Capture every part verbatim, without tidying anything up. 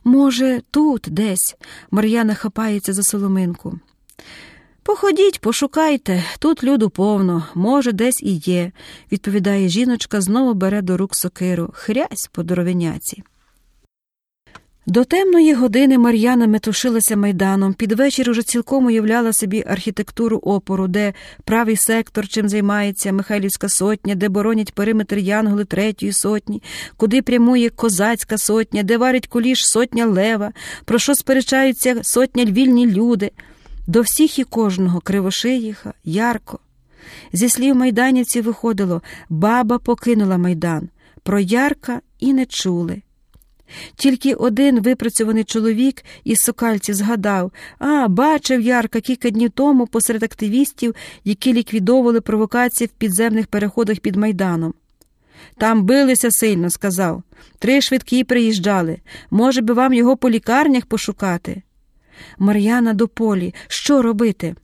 Може, тут, десь. Мар'яна хапається за соломинку. Походіть, пошукайте, тут люду повно, може, десь і є, відповідає жіночка, знову бере до рук сокиру. Хрясь по дровиняці. До темної години Мар'яна метушилася майданом. Під вечір уже цілком уявляла собі архітектуру опору, де правий сектор, чим займається Михайлівська сотня, де боронять периметр янголи третьої сотні, куди прямує козацька сотня, де варить куліш сотня лева, про що сперечаються сотня вільні люди. До всіх і кожного Кривошиїха, Ярко. Зі слів майданівців виходило: баба покинула майдан. Про Ярка і не чули. Тільки один випрацьований чоловік із Сокальців згадав: а, бачив Ярка кілька днів тому посеред активістів, які ліквідовували провокації в підземних переходах під Майданом. Там билися сильно, сказав. Три швидкі приїжджали. Може би вам його по лікарнях пошукати? Мар'яна до Полі. Що робити?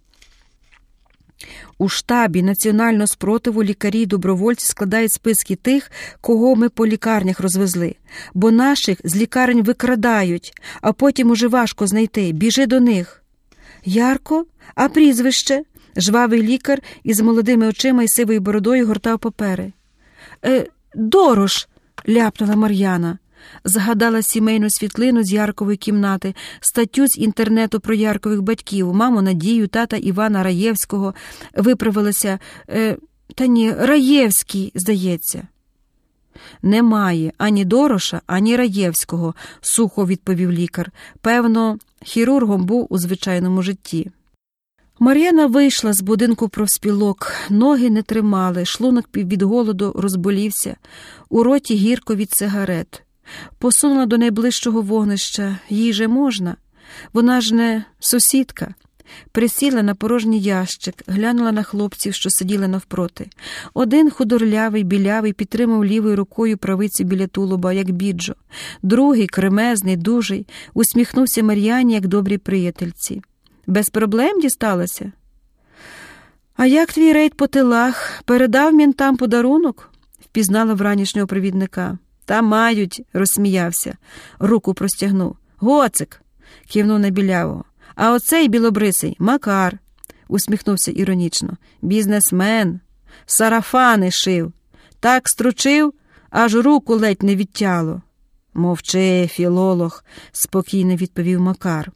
У штабі національного спротиву лікарі й добровольці складають списки тих, кого ми по лікарнях розвезли. Бо наших з лікарень викрадають, а потім уже важко знайти. Біжи до них. Ярко? А прізвище? Жвавий лікар із молодими очима і сивою бородою гортав папери. Е, Дорош, ляпнула Мар'яна. Згадала сімейну світлину з Яркової кімнати, статтю з інтернету про Яркових батьків, маму Надію, тата Івана Раєвського. Виправилася, е, та ні, Раєвський, здається. Немає ані Дороша, ані Раєвського, сухо відповів лікар. Певно, хірургом був у звичайному житті. Мар'яна вийшла з будинку профспілок, ноги не тримали, шлунок від голоду розболівся, у роті гірко від сигарет. Посунула до найближчого вогнища. Їй же можна. Вона ж не сусідка. Присіла на порожній ящик, глянула на хлопців, що сиділи навпроти. Один худорлявий, білявий, підтримав лівою рукою правицю біля тулуба, як біджо. Другий, кремезний, дужий, усміхнувся Мар'яні, як добрій приятельці. Без проблем дісталося? А як твій рейд по тилах? Передав ментам подарунок? Впізнала вранішнього провідника. Та мають, розсміявся. Руку простягнув. Гоцик, кивнув на білявого. А оцей білобрисий Макар, усміхнувся іронічно. Бізнесмен, сарафани шив. Так стручив, аж руку ледь не відтяло. Мовчи, філолог, спокійно відповів Макар.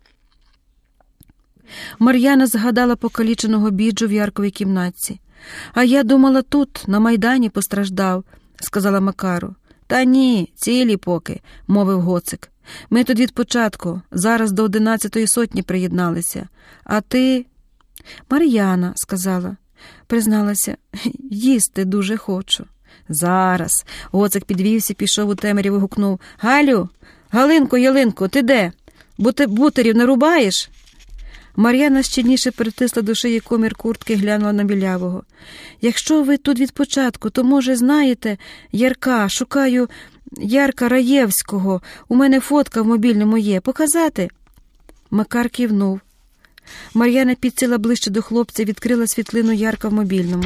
Мар'яна згадала покаліченого біджу в Ярковій кімнатці. А я думала, тут, на Майдані, постраждав, сказала Макару. Та ні, цілі поки, мовив Гоцик. Ми тут від початку, зараз до одинадцятої сотні приєдналися. А ти... Мар'яна, сказала, призналася, їсти дуже хочу. Зараз. Гоцик підвівся, пішов у темряву, гукнув. Галю, Галинко, Ялинко, ти де? Бути бутерів не рубаєш? Мар'яна щільніше притисла до шиї комір куртки, глянула на білявого. Якщо ви тут від початку, то, може, знаєте, Ярка, шукаю Ярка Раєвського. У мене фотка в мобільному є. Показати? Макар кивнув. Мар'яна підсіла ближче до хлопця, відкрила світлину Ярка в мобільному.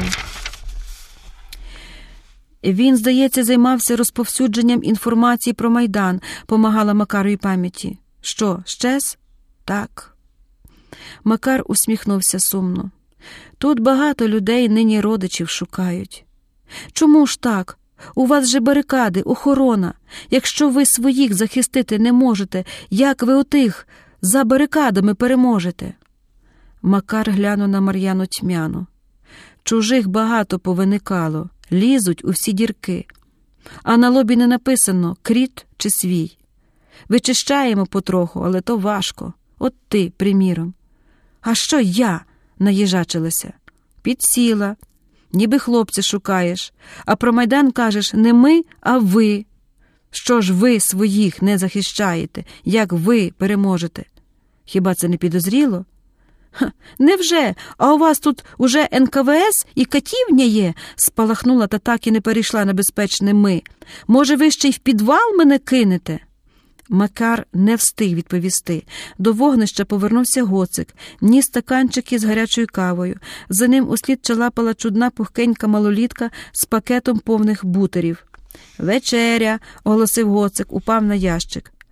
Він, здається, займався розповсюдженням інформації про Майдан, помагала Макаровій пам'яті. Що, щез? Так. Макар усміхнувся сумно. Тут багато людей нині родичів шукають. Чому ж так? У вас же барикади, охорона. Якщо ви своїх захистити не можете, як ви отих за барикадами переможете? Макар глянув на Мар'яну тьмяно. Чужих багато повиникало, лізуть у всі дірки. А на лобі не написано, кріт чи свій. Вичищаємо потроху, але то важко. От ти, приміром. А що я? Наїжачилася. Підсіла. Ніби хлопця шукаєш. А про Майдан кажеш не ми, а ви. Що ж ви своїх не захищаєте? Як ви переможете? Хіба це не підозріло? Ха, невже? А у вас тут уже ен ка ве ес і катівня є? Спалахнула та так і не перейшла на безпечне ми. Може, ви ще й в підвал мене кинете? Макар не встиг відповісти. До вогнища повернувся Гоцик, ніс стаканчики з гарячою кавою. За ним услід чалапала чудна пухкенька малолітка з пакетом повних бутерів. «Вечеря!» – оголосив Гоцик, упав на ящик.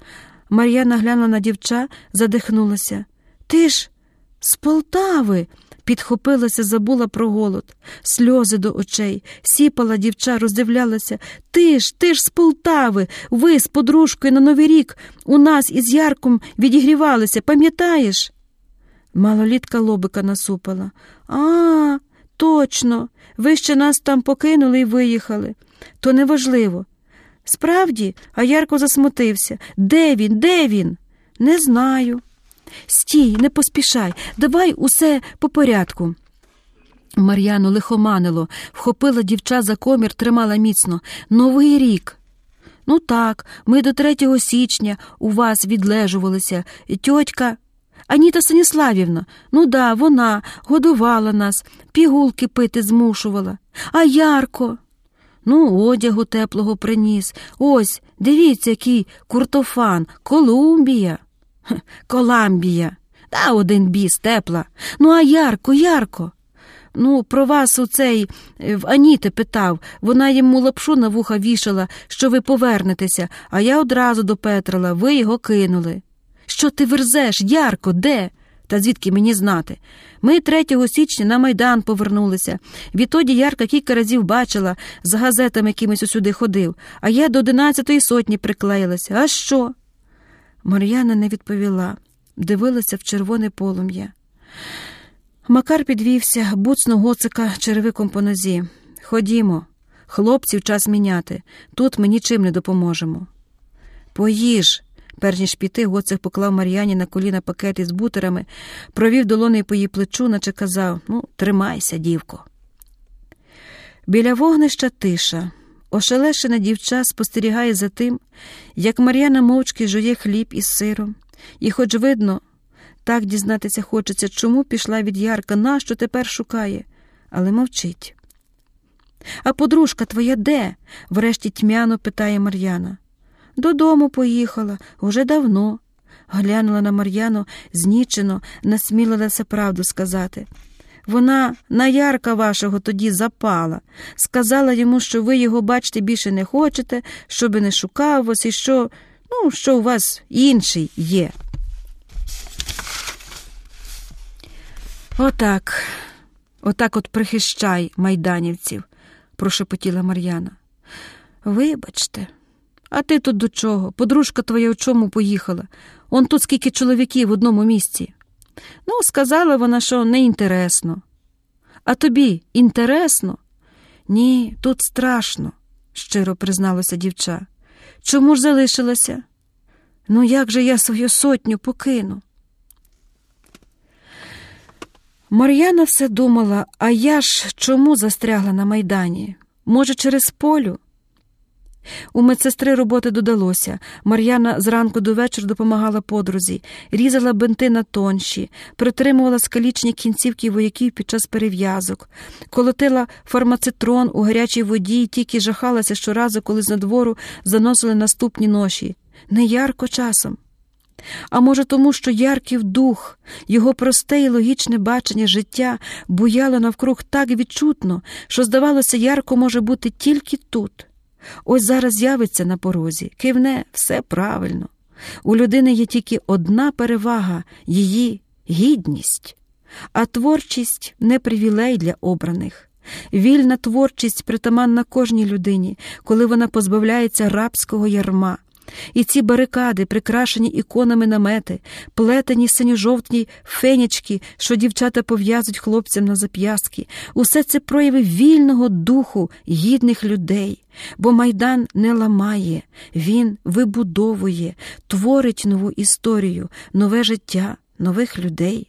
Мар'яна глянула на дівча, задихнулася. «Ти ж з Полтави!» Підхопилася, забула про голод. Сльози до очей. Сіпала дівча, роздивлялася. «Ти ж, ти ж з Полтави! Ви з подружкою на Новий рік у нас із Ярком відігрівалися, пам'ятаєш?» Малолітка лобика насупила. «А, точно! Ви ще нас там покинули і виїхали. То неважливо. Справді, а Ярко засмутився. Де він, де він?» «Не знаю». «Стій, не поспішай, давай усе по порядку». Мар'яну лихоманило, вхопила дівча за комір, тримала міцно. «Новий рік». «Ну так, ми до третього січня у вас відлежувалися. Тьотька Аніта Станіславівна, ну да, вона годувала нас, пігулки пити змушувала. А Ярко?» «Ну, одягу теплого приніс. Ось, дивіться, який куртофан, Колумбія». «Коламбія. Та один біс, тепла. Ну, а Ярко, Ярко?» «Ну, про вас у цей в Аніти питав. Вона йому лапшу на вуха вішала, що ви повернетеся, а я одразу допетрила, ви його кинули». «Що ти верзеш, Ярко, де?» «Та звідки мені знати? Ми третього січня на Майдан повернулися. Відтоді Ярка кілька разів бачила, за газетами якимось усюди ходив, а я до одинадцятої сотні приклеїлася. А що?» Мар'яна не відповіла, дивилася в червоне полум'я. Макар підвівся, буцнув Гоцика черевиком по нозі. «Ходімо, хлопців час міняти, тут ми нічим не допоможемо». «Поїж». Перш ніж піти, Гоцик поклав Мар'яні на коліна пакет із бутерами, провів долонею по її плечу, наче казав: «Ну, тримайся, дівко». Біля вогнища тиша. Ошелешена дівча спостерігає за тим, як Мар'яна мовчки жує хліб із сиром. І хоч видно, так дізнатися хочеться, чому пішла від Ярка, нащо тепер шукає, але мовчить. «А подружка твоя де?» – врешті тьмяно питає Мар'яна. «Додому поїхала, уже давно». Глянула на Мар'яну знічено, насмілилася правду сказати. «Вона на Ярка вашого тоді запала. Сказала йому, що ви його бачити більше не хочете, щоби не шукав вас і що, ну, що у вас інший є». «Отак, отак от прихищай майданівців», – прошепотіла Мар'яна. «Вибачте. А ти тут до чого? Подружка твоя у чому поїхала? Он тут скільки чоловіків в одному місці». «Ну, сказала вона, що не інтересно». «А тобі інтересно?» «Ні, тут страшно», – щиро призналася дівча. «Чому ж залишилася?» «Ну, як же я свою сотню покину?» Мар'яна все думала, а я ж чому застрягла на Майдані? Може, через Полю? У медсестри роботи додалося. Мар'яна зранку до вечора допомагала подрузі, різала бинти на тонші, притримувала скалічні кінцівки вояків під час перев'язок, колотила фармацитрон у гарячій воді і тільки жахалася щоразу, коли з надвору заносили наступні ноші. Не Ярко часом? А може тому, що Ярків дух, його просте і логічне бачення життя буяло навкруг так відчутно, що, здавалося, Ярко може бути тільки тут. Ось зараз з'явиться на порозі, кивне, все правильно. У людини є тільки одна перевага – її гідність. А творчість – не привілей для обраних. Вільна творчість притаманна кожній людині, коли вона позбавляється рабського ярма. І ці барикади, прикрашені іконами намети, плетені синьо-жовтні фенічки, що дівчата пов'язують хлопцям на зап'ястки, усе це прояви вільного духу гідних людей. Бо Майдан не ламає, він вибудовує, творить нову історію, нове життя, нових людей.